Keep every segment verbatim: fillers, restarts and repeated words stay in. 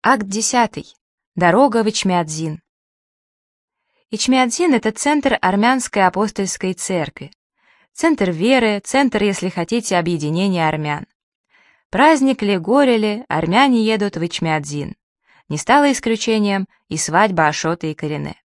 Акт десятый. Дорога в Ичмиадзин. Ичмиадзин — это центр армянской апостольской церкви. Центр веры, центр, если хотите, объединения армян. Праздник ли, горе ли, армяне едут в Ичмиадзин. Не стало исключением и свадьба Ашота и Корене.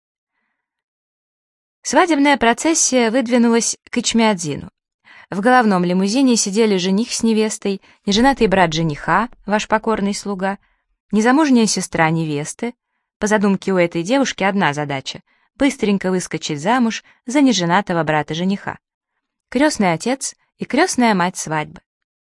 Свадебная процессия выдвинулась к Ичмиадзину. В головном лимузине сидели жених с невестой, неженатый брат жениха, ваш покорный слуга, незамужняя сестра невесты. По задумке у этой девушки одна задача — быстренько выскочить замуж за неженатого брата жениха. Крестный отец и крестная мать свадьбы.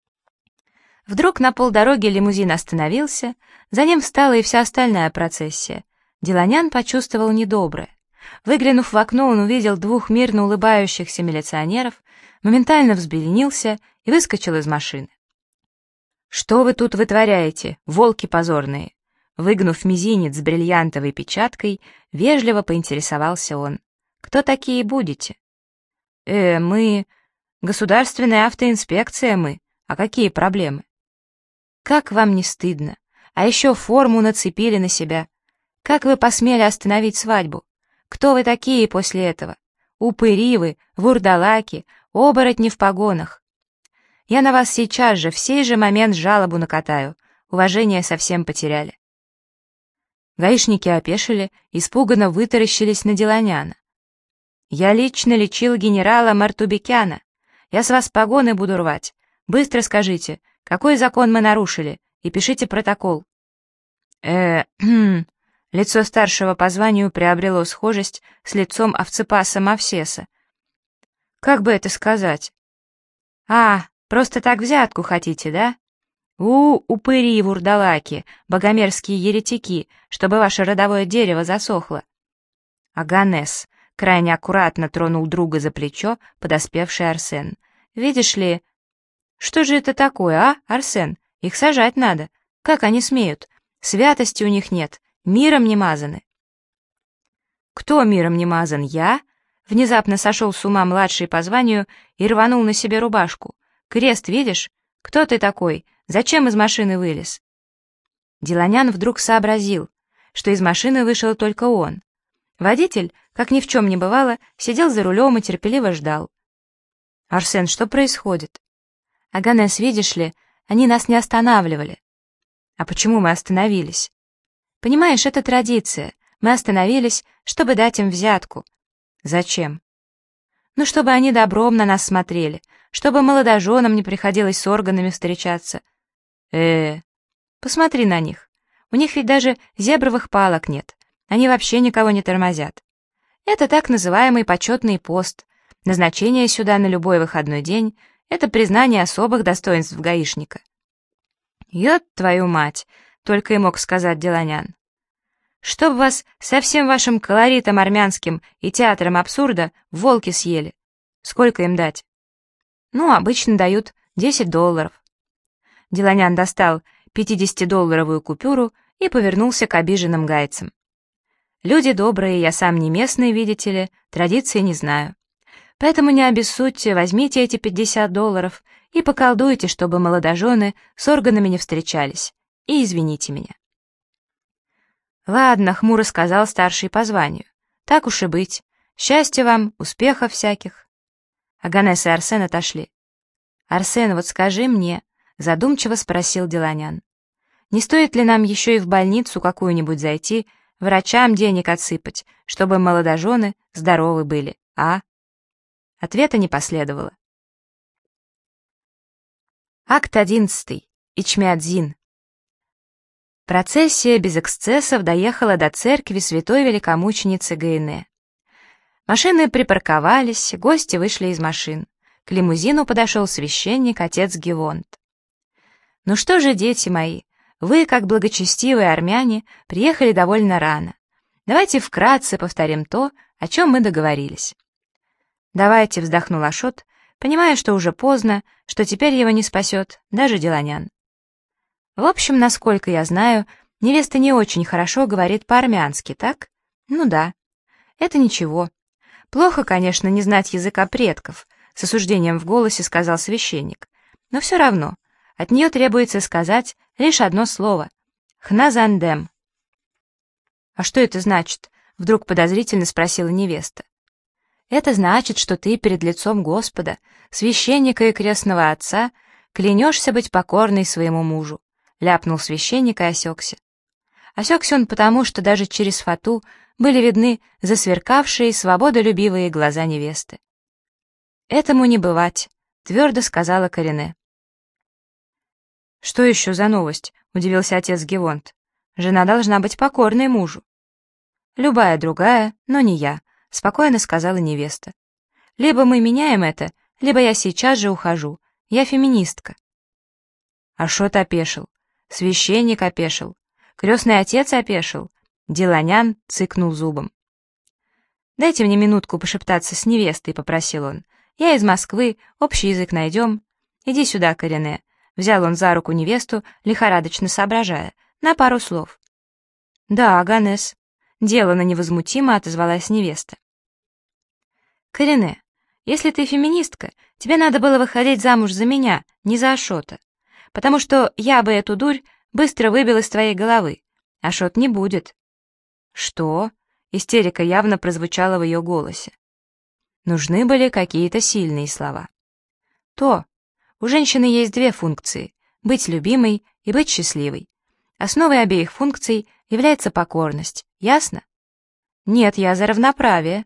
Вдруг на полдороги лимузин остановился, за ним встала и вся остальная процессия. Деланян почувствовал недоброе. Выглянув в окно, он увидел двух мирно улыбающихся милиционеров, моментально взбеленился и выскочил из машины. «Что вы тут вытворяете, волки позорные?» Выгнув мизинец с бриллиантовой печаткой, вежливо поинтересовался он. «Кто такие будете?» «Э, мы... Государственная автоинспекция мы. А какие проблемы?» «Как вам не стыдно? А еще форму нацепили на себя. Как вы посмели остановить свадьбу? Кто вы такие после этого? Упыри вы, вурдалаки, оборотни в погонах. Я на вас сейчас же, в сей же момент жалобу накатаю. Уважение совсем потеряли». Гаишники опешили, испуганно вытаращились на Деланяна. «Я лично лечил генерала Мартубекяна. Я с вас погоны буду рвать. Быстро скажите, какой закон мы нарушили, и пишите протокол». э хм Лицо старшего по званию приобрело схожесть с лицом овцепаса Мавсеса. «Как бы это сказать?» «А, просто так взятку хотите, да? У, упыри, вурдалаки, богомерзкие еретики, чтобы ваше родовое дерево засохло». Аганес крайне аккуратно тронул друга за плечо подоспевший Арсен. «Видишь ли...» «Что же это такое, а, Арсен? Их сажать надо. Как они смеют? Святости у них нет, миром не мазаны». «Кто миром не мазан? Я?» Внезапно сошел с ума младший по званию и рванул на себе рубашку. «Крест видишь? Кто ты такой? Зачем из машины вылез?» Деланян вдруг сообразил, что из машины вышел только он. Водитель, как ни в чем не бывало, сидел за рулем и терпеливо ждал. «Арсен, что происходит?» «Аганес, видишь ли, они нас не останавливали». «А почему мы остановились?» «Понимаешь, это традиция. Мы остановились, чтобы дать им взятку». «Зачем?» «Ну, чтобы они добром на нас смотрели, чтобы молодоженам не приходилось с органами встречаться». э Посмотри на них. У них ведь даже зебровых палок нет. Они вообще никого не тормозят. Это так называемый почетный пост. Назначение сюда на любой выходной день — это признание особых достоинств гаишника». «Ёт твою мать!» — только и мог сказать Деланян. «Чтоб вас со всем вашим колоритом армянским и театром абсурда волки съели. Сколько им дать?» «Ну, обычно дают десять долларов». Деланян достал пятидесятидолларовую купюру и повернулся к обиженным гайцам. «Люди добрые, я сам не местный, видите ли, традиции не знаю. Поэтому не обессудьте, возьмите эти пятьдесят долларов и поколдуйте, чтобы молодожены с органами не встречались. И извините меня». «Ладно», — хмуро сказал старший по званию. «Так уж и быть. Счастья вам, успехов всяких». Аганес и Арсен отошли. «Арсен, вот скажи мне», — задумчиво спросил Деланян, «не стоит ли нам еще и в больницу какую-нибудь зайти, врачам денег отсыпать, чтобы молодожены здоровы были, а?» Ответа не последовало. Акт одиннадцатый. Ичмиадзин. Процессия без эксцессов доехала до церкви святой великомученицы Гаине. Машины припарковались, гости вышли из машин. К лимузину подошел священник, отец Гевонт. «Ну что же, дети мои, вы, как благочестивые армяне, приехали довольно рано. Давайте вкратце повторим то, о чем мы договорились». «Давайте», — вздохнул Ашот, понимая, что уже поздно, что теперь его не спасет даже Деланян. «В общем, насколько я знаю, невеста не очень хорошо говорит по-армянски, так? Ну да. Это ничего. Плохо, конечно, не знать языка предков», — с осуждением в голосе сказал священник. «Но все равно, от нее требуется сказать лишь одно слово. Хназандем. «А что это значит?» — вдруг подозрительно спросила невеста. «Это значит, что ты перед лицом Господа, священника и крестного отца, клянешься быть покорной своему мужу», — ляпнул священник и осекся. Осекся он потому, что даже через фату были видны засверкавшие свободолюбивые глаза невесты. «Этому не бывать», — твердо сказала Корене. «Что еще за новость?» — удивился отец Гевонт. «Жена должна быть покорной мужу». «Любая другая, но не я», — спокойно сказала невеста. «Либо мы меняем это, либо я сейчас же ухожу. Я феминистка». Ашот опешил, священник опешил, крестный отец опешил, Деланян цыкнул зубом. «Дайте мне минутку пошептаться с невестой», — попросил он. «Я из Москвы, общий язык найдем. Иди сюда, Корене». Взял он за руку невесту, лихорадочно соображая, на пару слов. «Да, Аганес», — делано невозмутимо отозвалась невеста. «Корене, если ты феминистка, тебе надо было выходить замуж за меня, не за Ашота, потому что я бы эту дурь быстро выбил из твоей головы. Ашот не будет». «Что?» — истерика явно прозвучала в ее голосе. Нужны были какие-то сильные слова. «То. У женщины есть две функции — быть любимой и быть счастливой. Основой обеих функций является покорность. Ясно?» «Нет, я за равноправие».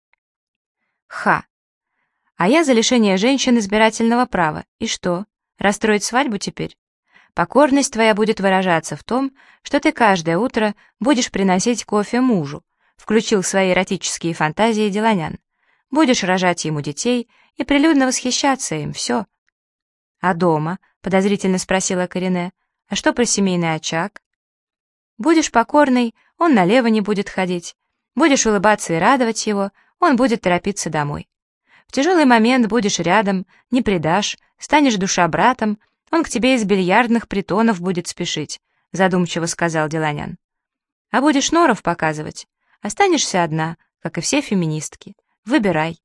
«Ха. А я за лишение женщин избирательного права. И что, расстроить свадьбу теперь? Покорность твоя будет выражаться в том, что ты каждое утро будешь приносить кофе мужу», — включил в свои эротические фантазии Деланян. «Будешь рожать ему детей и прилюдно восхищаться им, все». «А дома?» — подозрительно спросила Корене. «А что про семейный очаг?» «Будешь покорной, он налево не будет ходить. Будешь улыбаться и радовать его, он будет торопиться домой. В тяжелый момент будешь рядом, не предашь, станешь душа-братом, он к тебе из бильярдных притонов будет спешить», — задумчиво сказал Деланян. «А будешь норов показывать, останешься одна, как и все феминистки. Выбирай».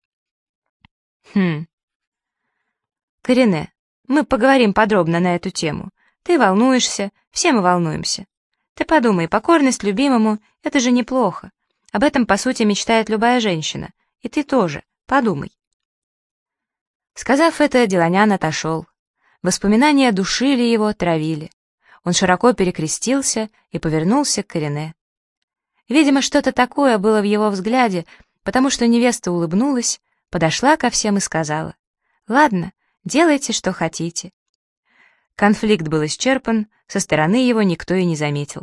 «Хм. Корене, мы поговорим подробно на эту тему. Ты волнуешься, все мы волнуемся. Ты подумай, покорность любимому — это же неплохо. Об этом, по сути, мечтает любая женщина. И ты тоже. Подумай». Сказав это, Деланян отошел. Воспоминания душили его, травили. Он широко перекрестился и повернулся к Корене. Видимо, что-то такое было в его взгляде, потому что невеста улыбнулась, подошла ко всем и сказала: «Ладно, делайте, что хотите». Конфликт был исчерпан, со стороны его никто и не заметил.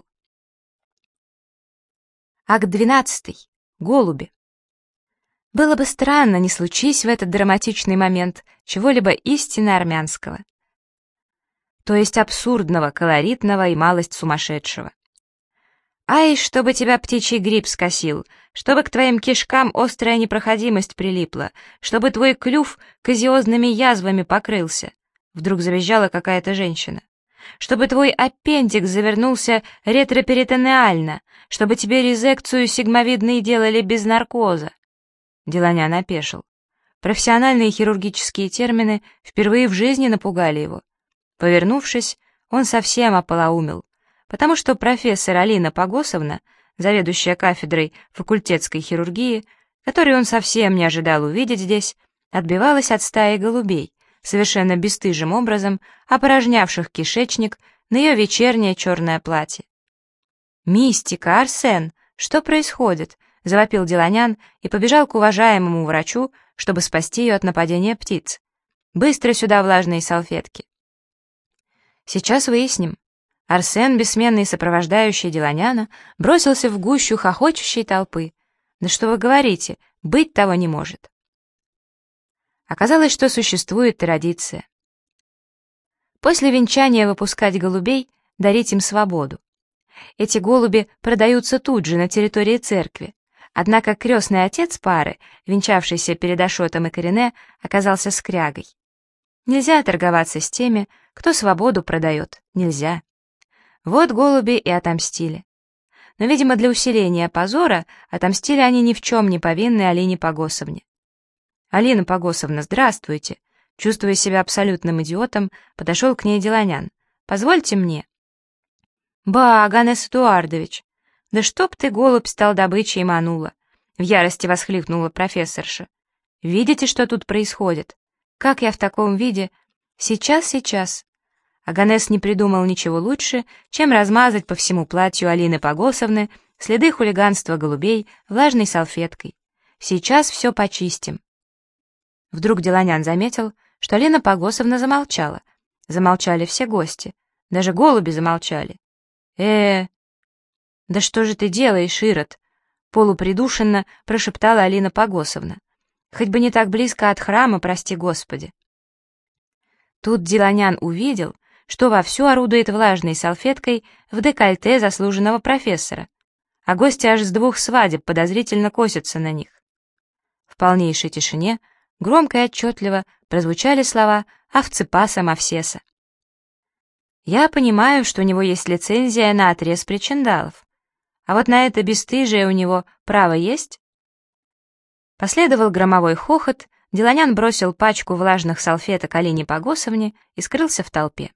Акт двенадцатый. Голуби. Было бы странно, не случись в этот драматичный момент чего-либо истинно армянского. То есть абсурдного, колоритного и малость сумасшедшего. «Ай, чтобы тебя птичий гриб скосил, чтобы к твоим кишкам острая непроходимость прилипла, чтобы твой клюв казиозными язвами покрылся», — вдруг завизжала какая-то женщина. «Чтобы твой аппендикс завернулся ретроперитонеально, чтобы тебе резекцию сигмовидной делали без наркоза». Деланян опешил. Профессиональные хирургические термины впервые в жизни напугали его. Повернувшись, он совсем ополоумел, потому что профессор Алина Погосовна, заведующая кафедрой факультетской хирургии, которую он совсем не ожидал увидеть здесь, отбивалась от стаи голубей, совершенно бесстыжим образом опорожнявших кишечник на ее вечернее черное платье. «Мистика, Арсен, что происходит?» — завопил Деланян и побежал к уважаемому врачу, чтобы спасти ее от нападения птиц. «Быстро сюда влажные салфетки». «Сейчас выясним». Арсен, бессменный сопровождающий Деланяна, бросился в гущу хохочущей толпы. «Да что вы говорите, быть того не может». Оказалось, что существует традиция. После венчания выпускать голубей, дарить им свободу. Эти голуби продаются тут же, на территории церкви. Однако крестный отец пары, венчавшийся перед Ашотом и Корене, оказался скрягой. Нельзя торговаться с теми, кто свободу продает. Нельзя. Вот голуби и отомстили. Но, видимо, для усиления позора отомстили они ни в чем не повинной Алине Погосовне. «Алина Погосовна, здравствуйте!» Чувствуя себя абсолютным идиотом, подошел к ней Деланян. «Позвольте мне». «Ба, Аганес Эдуардович! Да чтоб ты, голубь, стал добычей манула!» — в ярости воскликнула профессорша. «Видите, что тут происходит? Как я в таком виде? Сейчас, сейчас!» Аганес не придумал ничего лучше, чем размазать по всему платью Алины Погосовны следы хулиганства голубей влажной салфеткой. «Сейчас все почистим». Вдруг Деланян заметил, что Алина Погосовна замолчала. Замолчали все гости. Даже голуби замолчали. э «Да что же ты делаешь, Ирод?» — полупридушенно прошептала Алина Погосовна. «Хоть бы не так близко от храма, прости Господи». Тут Деланян увидел, что вовсю орудует влажной салфеткой в декольте заслуженного профессора, а гости аж с двух свадеб подозрительно косятся на них. В полнейшей тишине громко и отчетливо прозвучали слова Авцепаса Мавсеса. «Я понимаю, что у него есть лицензия на отрез причиндалов, а вот на это бесстыжие у него право есть?» Последовал громовой хохот, Деланян бросил пачку влажных салфеток Алине Погосовне и скрылся в толпе.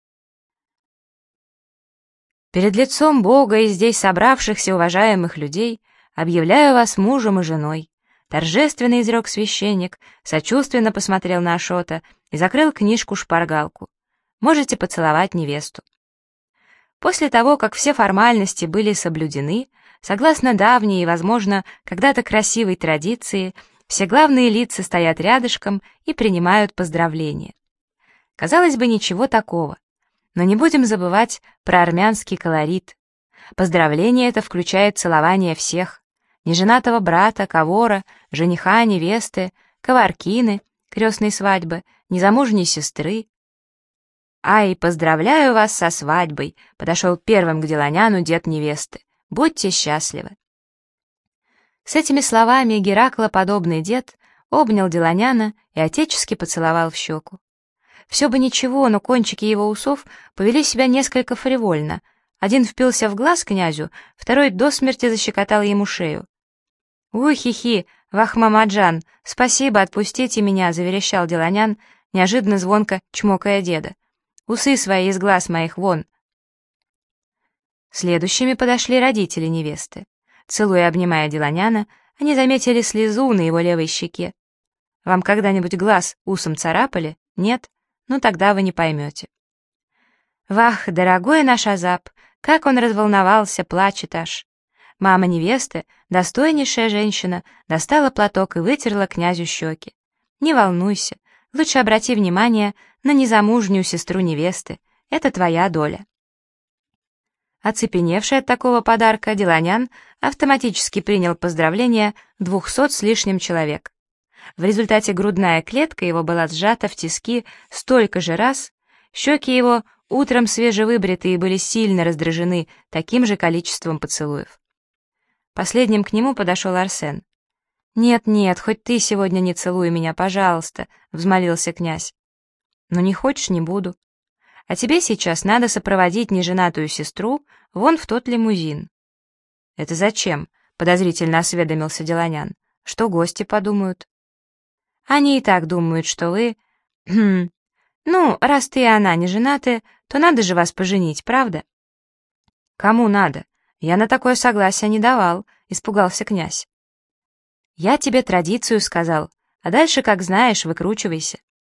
«Перед лицом Бога и здесь собравшихся уважаемых людей объявляю вас мужем и женой», торжественно изрек священник, сочувственно посмотрел на Ашота и закрыл книжку-шпаргалку. «Можете поцеловать невесту». После того, как все формальности были соблюдены, согласно давней и, возможно, когда-то красивой традиции, все главные лица стоят рядышком и принимают поздравления. Казалось бы, ничего такого. Но не будем забывать про армянский колорит. Поздравление это включает целование всех: неженатого брата, кавора, жениха, невесты, каваркины, крестной свадьбы, незамужней сестры. «Ай, поздравляю вас со свадьбой!» — подошел первым к Деланяну дед невесты. «Будьте счастливы!» С этими словами Гераклоподобный дед обнял Деланяна и отечески поцеловал в щеку. Все бы ничего, но кончики его усов повели себя несколько фривольно. Один впился в глаз князю, второй до смерти защекотал ему шею. «Уй-хи-хи, Вахмамаджан, спасибо, отпустите меня!» — заверещал Деланян, неожиданно звонко чмокая деда. «Усы свои из глаз моих вон!» Следующими подошли родители невесты. Целуя и обнимая Деланяна, они заметили слезу на его левой щеке. «Вам когда-нибудь глаз усом царапали? Нет? Ну тогда вы не поймете». «Вах, дорогой наш Азап, как он разволновался, плачет аж». Мама невесты, достойнейшая женщина, достала платок и вытерла князю щеки. «Не волнуйся, лучше обрати внимание на незамужнюю сестру невесты, это твоя доля». Оцепеневший от такого подарка, Деланян автоматически принял поздравления двухсот с лишним человек. В результате грудная клетка его была сжата в тиски столько же раз, щеки его, утром свежевыбритые, были сильно раздражены таким же количеством поцелуев. Последним к нему подошел Арсен. «Нет-нет, хоть ты сегодня не целуй меня, пожалуйста», — взмолился князь. «Ну не хочешь, не буду. А тебе сейчас надо сопроводить неженатую сестру вон в тот лимузин». «Это зачем?» — подозрительно осведомился Деланян. «Что гости подумают?» «Они и так думают, что вы... Хм... Ну, раз ты и она не женаты, то надо же вас поженить, правда?» «Кому надо? Я на такое согласие не давал», — испугался князь. «Я тебе традицию сказал, а дальше, как знаешь, выкручивайся».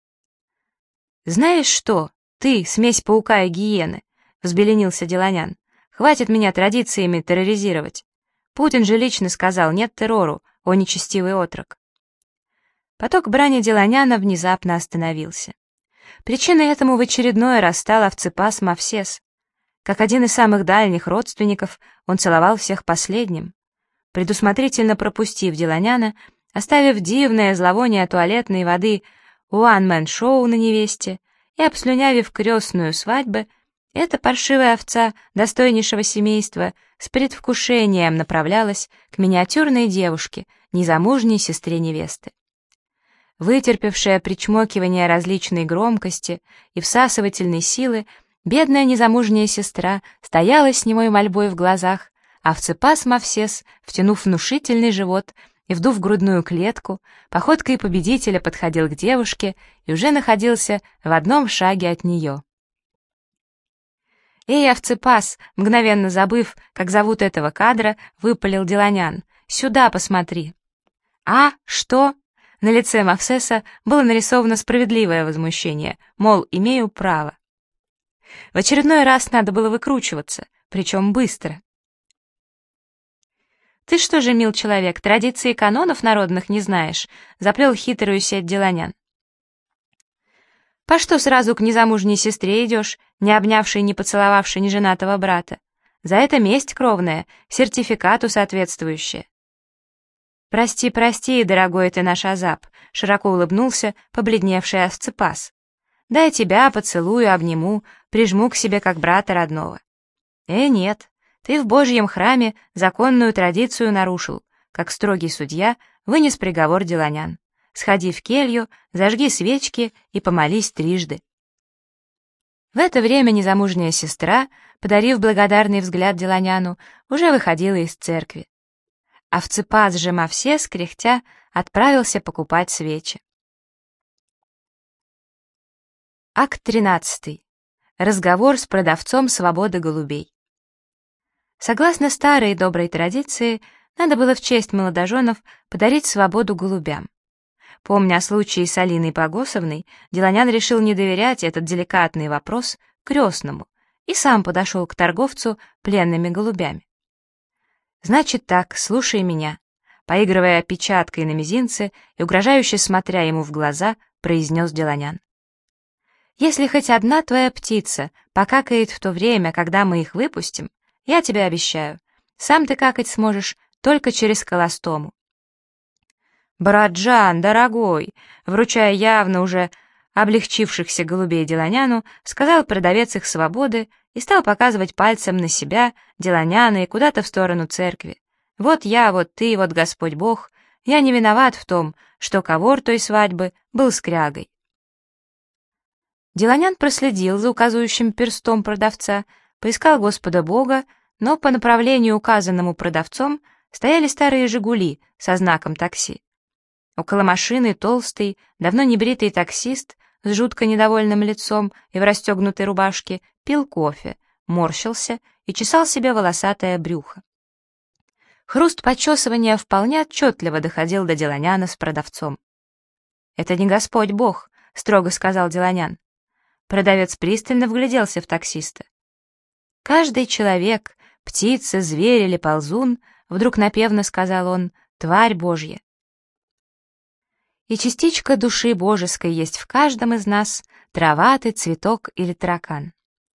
«Знаешь что, ты, смесь паука и гиены», — взбеленился Деланян, — «хватит меня традициями терроризировать. Путин же лично сказал: нет террору, о нечестивый отрок». Поток брани Деланяна внезапно остановился. Причиной этому в очередной раз стал Авцепас Мавсес. Как один из самых дальних родственников, он целовал всех последним. Предусмотрительно пропустив Деланяна, оставив дивное зловоние туалетной воды уан-мэн-шоу на невесте и обслюнявив крестную свадьбы, эта паршивая овца достойнейшего семейства с предвкушением направлялась к миниатюрной девушке, незамужней сестре невесты. Вытерпевшая причмокивание различной громкости и всасывательной силы, бедная незамужняя сестра стояла с немой мольбой в глазах, а Авцепас Мавсес, втянув внушительный живот и вдув грудную клетку, походкой победителя подходил к девушке и уже находился в одном шаге от нее. «Эй, овцепас!» Мгновенно забыв, как зовут этого кадра, выпалил Деланян. «Сюда посмотри!» «А? Что?» На лице Мовсеса было нарисовано справедливое возмущение, мол, имею право. В очередной раз надо было выкручиваться, причем быстро. «Ты что же, мил человек, традиции и канонов народных не знаешь?» — заплел хитрую сеть Деланян. «По что сразу к незамужней сестре идешь, не обнявшей, не поцеловавшей неженатого брата? За это месть кровная, сертификату соответствующая». «Прости, прости, дорогой ты наш Азап», — широко улыбнулся побледневший овцепас. «Да я тебя поцелую, обниму, прижму к себе как брата родного». «Э, нет, ты в Божьем храме законную традицию нарушил», как строгий судья вынес приговор Деланян. «Сходи в келью, зажги свечки и помолись трижды». В это время незамужняя сестра, подарив благодарный взгляд Деланяну, уже выходила из церкви. Овцепас же Мовсес, кряхтя, отправился покупать свечи. Акт тринадцатый. Разговор с продавцом свободы голубей. Согласно старой и доброй традиции, надо было в честь молодоженов подарить свободу голубям. Помня о случае с Алиной Погосовной, Деланян решил не доверять этот деликатный вопрос крестному и сам подошел к торговцу пленными голубями. «Значит так, слушай меня», — поигрывая печаткой на мизинце и угрожающе смотря ему в глаза, произнес Деланян. «Если хоть одна твоя птица покакает в то время, когда мы их выпустим, я тебе обещаю, сам ты какать сможешь только через колостому». «Браджан, дорогой!» — вручая явно уже облегчившихся голубей Деланяну, сказал продавец их свободы и стал показывать пальцем на себя, Деланяна и куда-то в сторону церкви. «Вот я, вот ты, вот Господь Бог, я не виноват в том, что ковор той свадьбы был скрягой». Деланян проследил за указывающим перстом продавца, поискал Господа Бога, но по направлению, указанному продавцом, стояли старые «Жигули» со знаком такси. Около машины толстый, давно небритый таксист с жутко недовольным лицом и в расстегнутой рубашке пил кофе, морщился и чесал себе волосатое брюхо. Хруст почесывания вполне отчетливо доходил до Деланяна с продавцом. «Это не Господь Бог», — строго сказал Деланян. Продавец пристально вгляделся в таксиста. «Каждый человек, птица, зверь или ползун, — вдруг напевно сказал он, — тварь Божья. И частичка души божеской есть в каждом из нас, трава ты, цветок или таракан».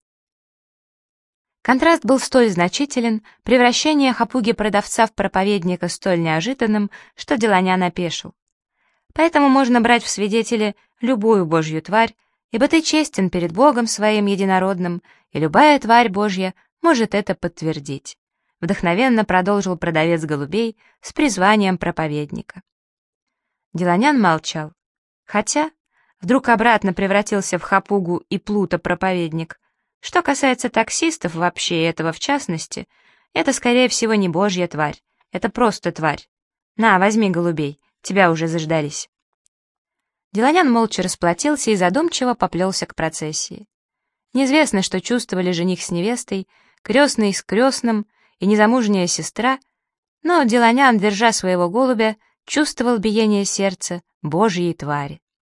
Контраст был столь значителен, превращение хапуги продавца в проповедника столь неожиданным, что Деланян опешил. Поэтому можно брать в свидетели любую божью тварь, ибо ты честен перед Богом своим единородным, и любая тварь Божья может это подтвердить. Вдохновенно продолжил продавец голубей с призванием проповедника. Деланян молчал. Хотя вдруг обратно превратился в хапугу и плута-проповедник. Что касается таксистов вообще, и этого в частности, это, скорее всего, не божья тварь. Это просто тварь. На, возьми голубей, тебя уже заждались. Деланян молча расплатился и задумчиво поплелся к процессии. Неизвестно, что чувствовали жених с невестой, крестный с крестным и незамужняя сестра, но Деланян, держа своего голубя, чувствовал биение сердца божьей твари.